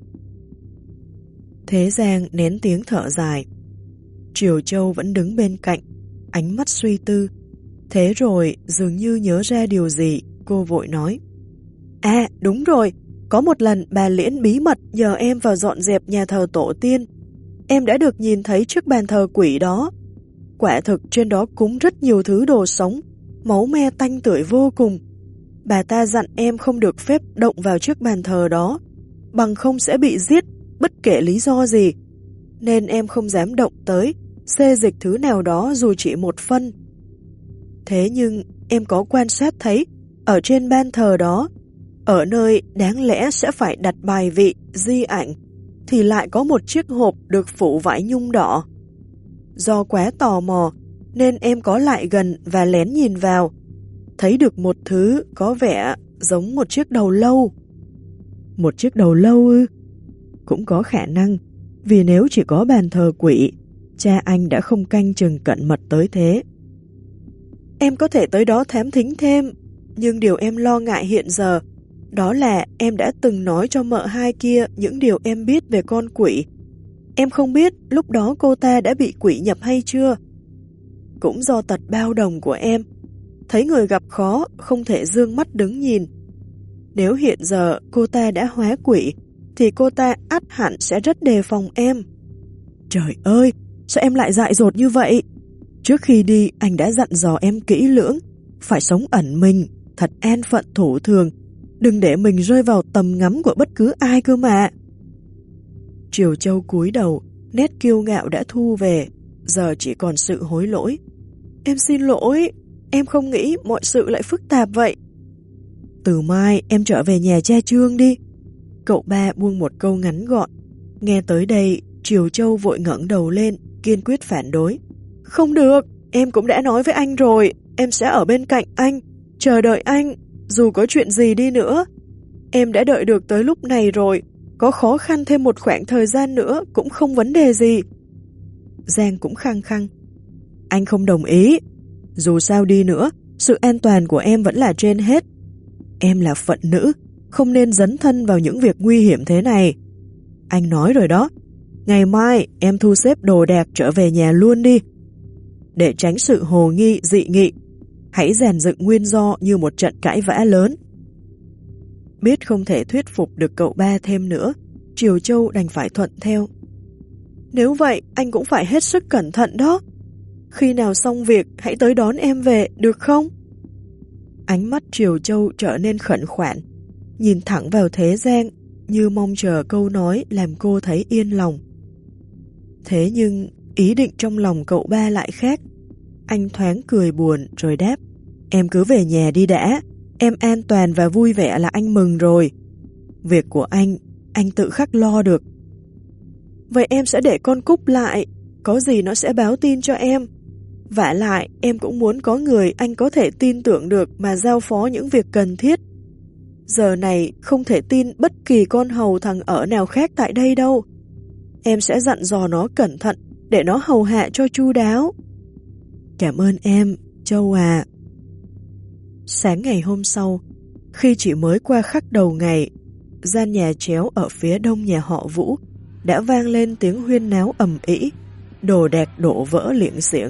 Thế Giang nén tiếng thở dài. Triều Châu vẫn đứng bên cạnh, ánh mắt suy tư. Thế rồi dường như nhớ ra điều gì, cô vội nói. À đúng rồi, có một lần bà Liễn bí mật nhờ em vào dọn dẹp nhà thờ tổ tiên. Em đã được nhìn thấy chiếc bàn thờ quỷ đó. Quả thực trên đó cúng rất nhiều thứ đồ sống, máu me tanh tưởi vô cùng. Bà ta dặn em không được phép động vào chiếc bàn thờ đó, bằng không sẽ bị giết, bất kể lý do gì. Nên em không dám động tới, xê dịch thứ nào đó dù chỉ một phân. Thế nhưng em có quan sát thấy, ở trên ban thờ đó, ở nơi đáng lẽ sẽ phải đặt bài vị, di ảnh, thì lại có một chiếc hộp được phủ vải nhung đỏ. Do quá tò mò, nên em có lại gần và lén nhìn vào, thấy được một thứ có vẻ giống một chiếc đầu lâu. Một chiếc đầu lâu ư? Cũng có khả năng, vì nếu chỉ có bàn thờ quỷ, cha anh đã không canh chừng cẩn mật tới thế. Em có thể tới đó thám thính thêm, nhưng điều em lo ngại hiện giờ, đó là em đã từng nói cho mợ hai kia những điều em biết về con quỷ. Em không biết lúc đó cô ta đã bị quỷ nhập hay chưa. Cũng do tật bao đồng của em, thấy người gặp khó không thể dương mắt đứng nhìn. Nếu hiện giờ cô ta đã hóa quỷ, thì cô ta ắt hẳn sẽ rất đề phòng em. Trời ơi, sao em lại dại dột như vậy? Trước khi đi anh đã dặn dò em kỹ lưỡng, phải sống ẩn mình, thật an phận thủ thường, đừng để mình rơi vào tầm ngắm của bất cứ ai cơ mà. Triều Châu cúi đầu, nét kiêu ngạo đã thu về, giờ chỉ còn sự hối lỗi. Em xin lỗi, em không nghĩ mọi sự lại phức tạp vậy. Từ mai em trở về nhà cha Trương đi. Cậu ba buông một câu ngắn gọn. Nghe tới đây, Triều Châu vội ngẩng đầu lên, kiên quyết phản đối. Không được, em cũng đã nói với anh rồi, em sẽ ở bên cạnh anh, chờ đợi anh, dù có chuyện gì đi nữa. Em đã đợi được tới lúc này rồi, có khó khăn thêm một khoảng thời gian nữa cũng không vấn đề gì. Giang cũng khăng khăng. Anh không đồng ý. Dù sao đi nữa, sự an toàn của em vẫn là trên hết. Em là phận nữ, không nên dấn thân vào những việc nguy hiểm thế này. Anh nói rồi đó, ngày mai em thu xếp đồ đạc trở về nhà luôn đi. Để tránh sự hồ nghi dị nghị, hãy dàn dựng nguyên do như một trận cãi vã lớn. Biết không thể thuyết phục được cậu ba thêm nữa, Triều Châu đành phải thuận theo. Nếu vậy, anh cũng phải hết sức cẩn thận đó. Khi nào xong việc, hãy tới đón em về, được không? Ánh mắt Triều Châu trở nên khẩn khoản, nhìn thẳng vào Thế Giang, như mong chờ câu nói làm cô thấy yên lòng. Thế nhưng ý định trong lòng cậu ba lại khác. Anh thoáng cười buồn rồi đáp: Em cứ về nhà đi đã, em an toàn và vui vẻ là anh mừng rồi. Việc của anh tự khắc lo được. Vậy em sẽ để con Cúc lại, có gì nó sẽ báo tin cho em. Vả lại, em cũng muốn có người anh có thể tin tưởng được mà giao phó những việc cần thiết. Giờ này không thể tin bất kỳ con hầu thằng ở nào khác tại đây đâu. Em sẽ dặn dò nó cẩn thận để nó hầu hạ cho chu đáo. Cảm ơn em, Châu à. Sáng ngày hôm sau, khi chỉ mới qua khắc đầu ngày, gian nhà chéo ở phía đông nhà họ Vũ đã vang lên tiếng huyên náo ầm ĩ, đồ đạc đổ vỡ liệng xiệng.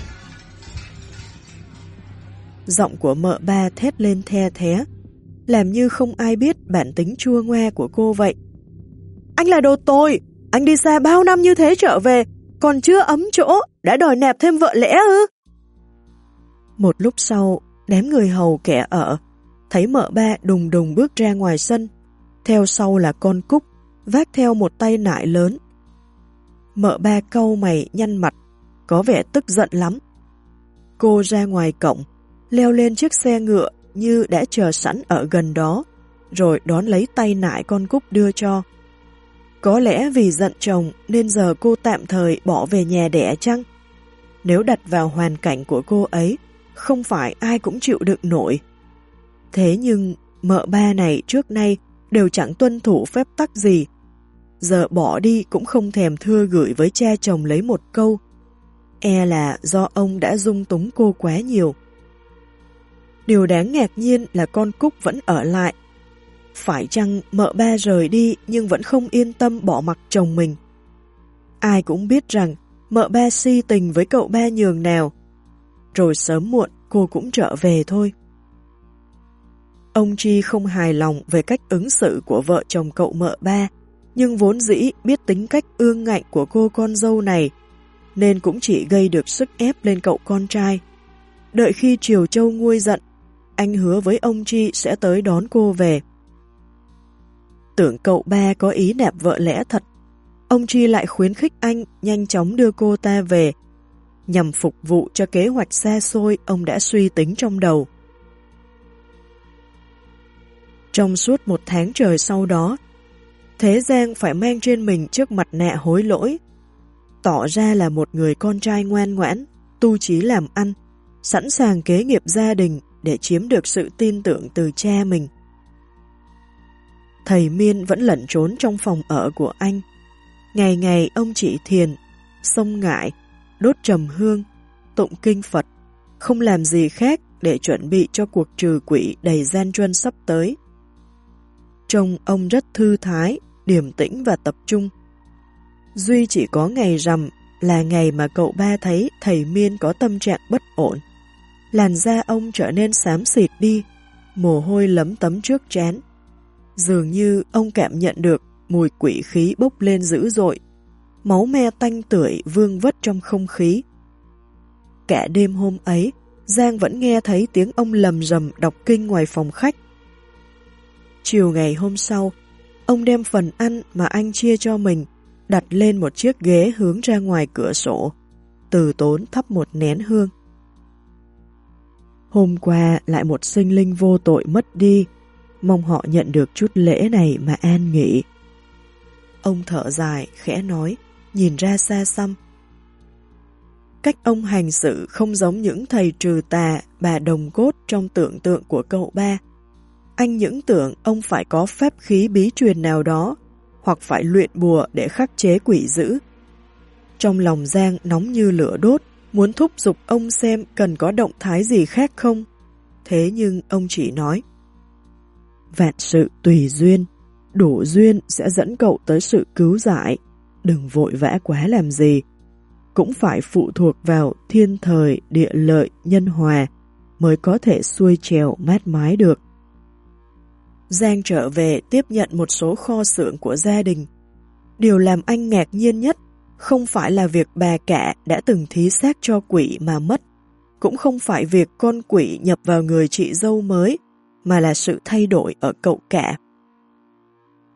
Giọng của mợ ba thét lên the thé, làm như không ai biết bản tính chua ngoa của cô vậy. Anh là đồ tồi, anh đi xa bao năm như thế trở về, còn chưa ấm chỗ, đã đòi nạp thêm vợ lẽ ư? Một lúc sau, đám người hầu kẻ ở, thấy mợ ba đùng đùng bước ra ngoài sân, theo sau là con Cúc, vác theo một tay nải lớn. Mợ ba cau mày nhăn mặt, có vẻ tức giận lắm. Cô ra ngoài cổng, leo lên chiếc xe ngựa như đã chờ sẵn ở gần đó, rồi đón lấy tay nải con Cúc đưa cho. Có lẽ vì giận chồng nên giờ cô tạm thời bỏ về nhà đẻ chăng? Nếu đặt vào hoàn cảnh của cô ấy, không phải ai cũng chịu đựng nổi. Thế nhưng mợ ba này trước nay đều chẳng tuân thủ phép tắc gì. Giờ bỏ đi cũng không thèm thưa gửi với cha chồng lấy một câu. E là do ông đã dung túng cô quá nhiều. Điều đáng ngạc nhiên là con Cúc vẫn ở lại. Phải chăng mợ ba rời đi nhưng vẫn không yên tâm bỏ mặc chồng mình? Ai cũng biết rằng mợ ba si tình với cậu ba nhường nào. Rồi sớm muộn cô cũng trở về thôi. Ông Chi không hài lòng về cách ứng xử của vợ chồng cậu mợ ba, nhưng vốn dĩ biết tính cách ương ngạnh của cô con dâu này, nên cũng chỉ gây được sức ép lên cậu con trai. Đợi khi Triều Châu nguôi giận, anh hứa với ông Chi sẽ tới đón cô về. Tưởng cậu ba có ý nạp vợ lẽ thật, ông Chi lại khuyến khích anh nhanh chóng đưa cô ta về, nhằm phục vụ cho kế hoạch xa xôi ông đã suy tính trong đầu. Trong suốt 1 tháng trời sau đó, Thế Giang phải mang trên mình chiếc mặt nạ hối lỗi, tỏ ra là một người con trai ngoan ngoãn, tu chí làm ăn, sẵn sàng kế nghiệp gia đình để chiếm được sự tin tưởng từ cha mình. Thầy Miên vẫn lẩn trốn trong phòng ở của anh. Ngày ngày ông chỉ thiền, xông ngại, đốt trầm hương, tụng kinh Phật, không làm gì khác để chuẩn bị cho cuộc trừ quỷ đầy gian truân sắp tới. Trông ông rất thư thái, điềm tĩnh và tập trung. Duy chỉ có ngày rằm là ngày mà cậu ba thấy thầy Miên có tâm trạng bất ổn. Làn da ông trở nên xám xịt đi, mồ hôi lấm tấm trước trán. Dường như ông cảm nhận được mùi quỷ khí bốc lên dữ dội, máu me tanh tưởi vương vất trong không khí. Cả đêm hôm ấy, Giang vẫn nghe thấy tiếng ông lầm rầm đọc kinh ngoài phòng khách. Chiều ngày hôm sau, ông đem phần ăn mà anh chia cho mình đặt lên một chiếc ghế hướng ra ngoài cửa sổ, từ tốn thắp một nén hương. Hôm qua lại một sinh linh vô tội mất đi, mong họ nhận được chút lễ này mà an nghỉ. Ông thở dài, khẽ nói, nhìn ra xa xăm. Cách ông hành xử không giống những thầy trừ tà, bà đồng cốt trong tưởng tượng của cậu ba. Anh những tưởng ông phải có phép khí bí truyền nào đó, hoặc phải luyện bùa để khắc chế quỷ dữ. Trong lòng Giang nóng như lửa đốt, muốn thúc giục ông xem cần có động thái gì khác không. Thế nhưng ông chỉ nói, vạn sự tùy duyên, đủ duyên sẽ dẫn cậu tới sự cứu giải, đừng vội vã quá làm gì. Cũng phải phụ thuộc vào thiên thời, địa lợi, nhân hòa mới có thể xuôi trèo mát mái được. Giang trở về tiếp nhận một số kho xưởng của gia đình. Điều làm anh ngạc nhiên nhất không phải là việc bà cả đã từng thí xác cho quỷ mà mất, cũng không phải việc con quỷ nhập vào người chị dâu mới, mà là sự thay đổi ở cậu cả.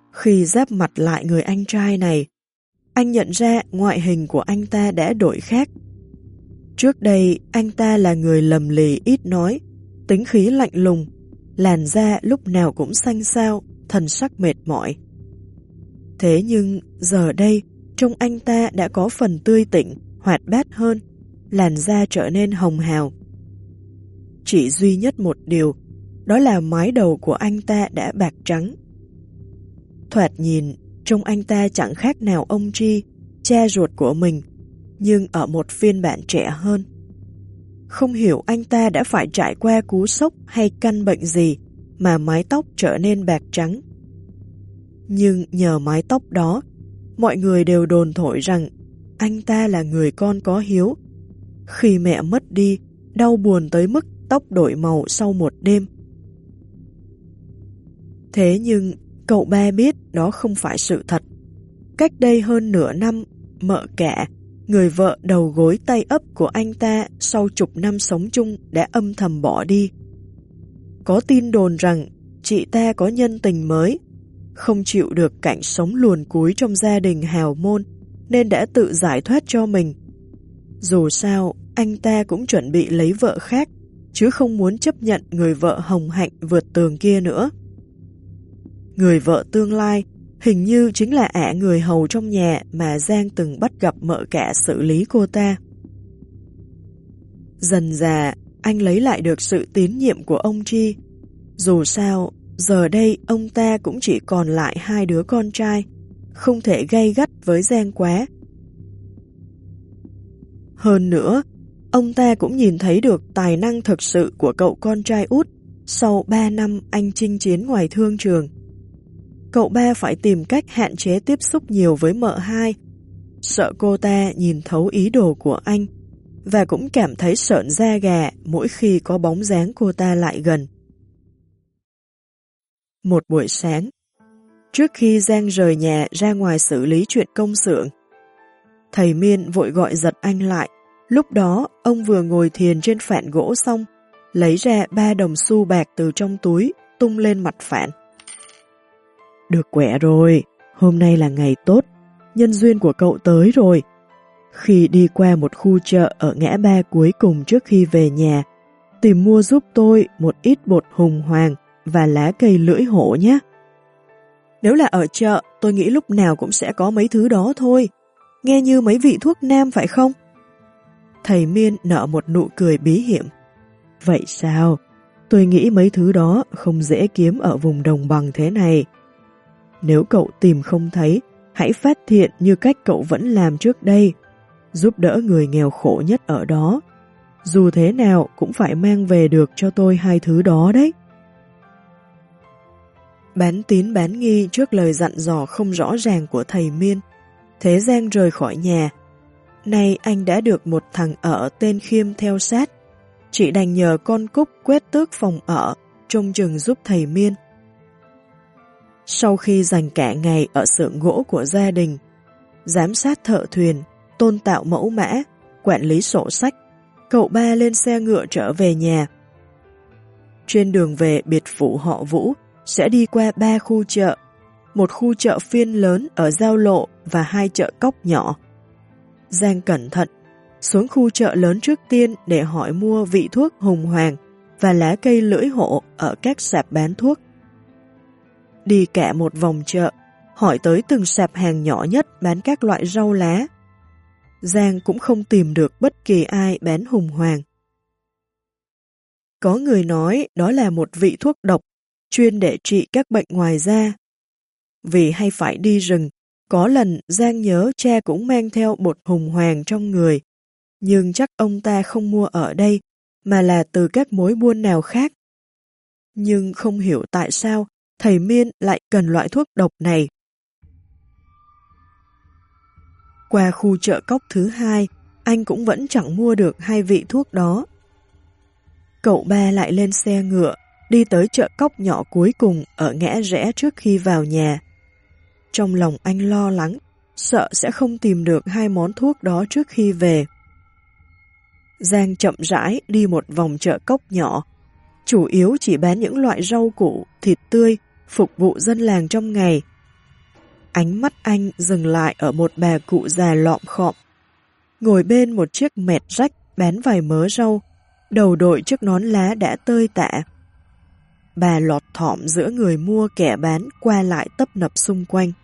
Khi giáp mặt lại người anh trai này, anh nhận ra ngoại hình của anh ta đã đổi khác. Trước đây, anh ta là người lầm lì ít nói, tính khí lạnh lùng, làn da lúc nào cũng xanh xao, thần sắc mệt mỏi. Thế nhưng, giờ đây, trông anh ta đã có phần tươi tỉnh, hoạt bát hơn, làn da trở nên hồng hào. Chỉ duy nhất một điều, đó là mái đầu của anh ta đã bạc trắng. Thoạt nhìn, trông anh ta chẳng khác nào ông Tri, cha ruột của mình, nhưng ở một phiên bản trẻ hơn. Không hiểu anh ta đã phải trải qua cú sốc hay căn bệnh gì mà mái tóc trở nên bạc trắng. Nhưng nhờ mái tóc đó, mọi người đều đồn thổi rằng anh ta là người con có hiếu. Khi mẹ mất đi, đau buồn tới mức tóc đổi màu sau một đêm. Thế nhưng, cậu ba biết đó không phải sự thật. Cách đây hơn nửa năm, mợ cả, người vợ đầu gối tay ấp của anh ta sau chục năm sống chung đã âm thầm bỏ đi. Có tin đồn rằng chị ta có nhân tình mới, không chịu được cảnh sống luồn cúi trong gia đình hào môn nên đã tự giải thoát cho mình. Dù sao, anh ta cũng chuẩn bị lấy vợ khác, chứ không muốn chấp nhận người vợ hồng hạnh vượt tường kia nữa. Người vợ tương lai hình như chính là ả người hầu trong nhà mà Giang từng bắt gặp mợ cả xử lý cô ta. Dần dà, anh lấy lại được sự tín nhiệm của ông Tri. Dù sao, giờ đây ông ta cũng chỉ còn lại 2 đứa con trai, không thể gay gắt với Giang quá. Hơn nữa, ông ta cũng nhìn thấy được tài năng thực sự của cậu con trai út sau 3 năm anh chinh chiến ngoài thương trường. Cậu ba phải tìm cách hạn chế tiếp xúc nhiều với mợ hai, sợ cô ta nhìn thấu ý đồ của anh, và cũng cảm thấy sợn da gà mỗi khi có bóng dáng cô ta lại gần. Một buổi sáng, trước khi Giang rời nhà ra ngoài xử lý chuyện công xưởng, thầy Miên vội gọi giật anh lại. Lúc đó, ông vừa ngồi thiền trên phản gỗ xong, lấy ra 3 đồng xu bạc từ trong túi, tung lên mặt phản. Được quẻ rồi, hôm nay là ngày tốt, nhân duyên của cậu tới rồi. Khi đi qua một khu chợ ở ngã ba cuối cùng trước khi về nhà, tìm mua giúp tôi một ít bột hùng hoàng và lá cây lưỡi hổ nhé. Nếu là ở chợ, tôi nghĩ lúc nào cũng sẽ có mấy thứ đó thôi. Nghe như mấy vị thuốc nam phải không? Thầy Miên nở một nụ cười bí hiểm. Vậy sao? Tôi nghĩ mấy thứ đó không dễ kiếm ở vùng đồng bằng thế này. Nếu cậu tìm không thấy, hãy phát thiện như cách cậu vẫn làm trước đây, giúp đỡ người nghèo khổ nhất ở đó. Dù thế nào cũng phải mang về được cho tôi 2 thứ đó đấy. Bán tín bán nghi trước lời dặn dò không rõ ràng của thầy Miên, Thế Giang rời khỏi nhà. Nay anh đã được một thằng ở tên Khiêm theo sát, chỉ đành nhờ con Cúc quét tước phòng ở, trông chừng giúp thầy Miên. Sau khi dành cả ngày ở xưởng gỗ của gia đình, giám sát thợ thuyền, tôn tạo mẫu mã, quản lý sổ sách, cậu ba lên xe ngựa trở về nhà. Trên đường về biệt phủ họ Vũ, sẽ đi qua 3 khu chợ, một khu chợ phiên lớn ở giao lộ và 2 chợ cóc nhỏ. Giang cẩn thận, xuống khu chợ lớn trước tiên để hỏi mua vị thuốc hùng hoàng và lá cây lưỡi hổ ở các sạp bán thuốc. Đi cả một vòng chợ, hỏi tới từng sạp hàng nhỏ nhất bán các loại rau lá. Giang cũng không tìm được bất kỳ ai bán hùng hoàng. Có người nói đó là một vị thuốc độc, chuyên để trị các bệnh ngoài da. Vì hay phải đi rừng, có lần Giang nhớ cha cũng mang theo bột hùng hoàng trong người, nhưng chắc ông ta không mua ở đây, mà là từ các mối buôn nào khác. Nhưng không hiểu tại sao thầy Miên lại cần loại thuốc độc này. Qua khu chợ cóc thứ 2, anh cũng vẫn chẳng mua được 2 vị thuốc đó. Cậu ba lại lên xe ngựa, đi tới chợ cóc nhỏ cuối cùng ở ngã rẽ trước khi vào nhà. Trong lòng anh lo lắng, sợ sẽ không tìm được 2 món thuốc đó trước khi về. Giang chậm rãi đi một vòng chợ cóc nhỏ, chủ yếu chỉ bán những loại rau củ, thịt tươi, phục vụ dân làng trong ngày, Ánh mắt anh dừng lại ở một bà cụ già lọm khọm, ngồi bên một chiếc mẹt rách bán vài mớ rau, đầu đội chiếc nón lá đã tơi tả. Bà lọt thỏm giữa người mua kẻ bán qua lại tấp nập xung quanh.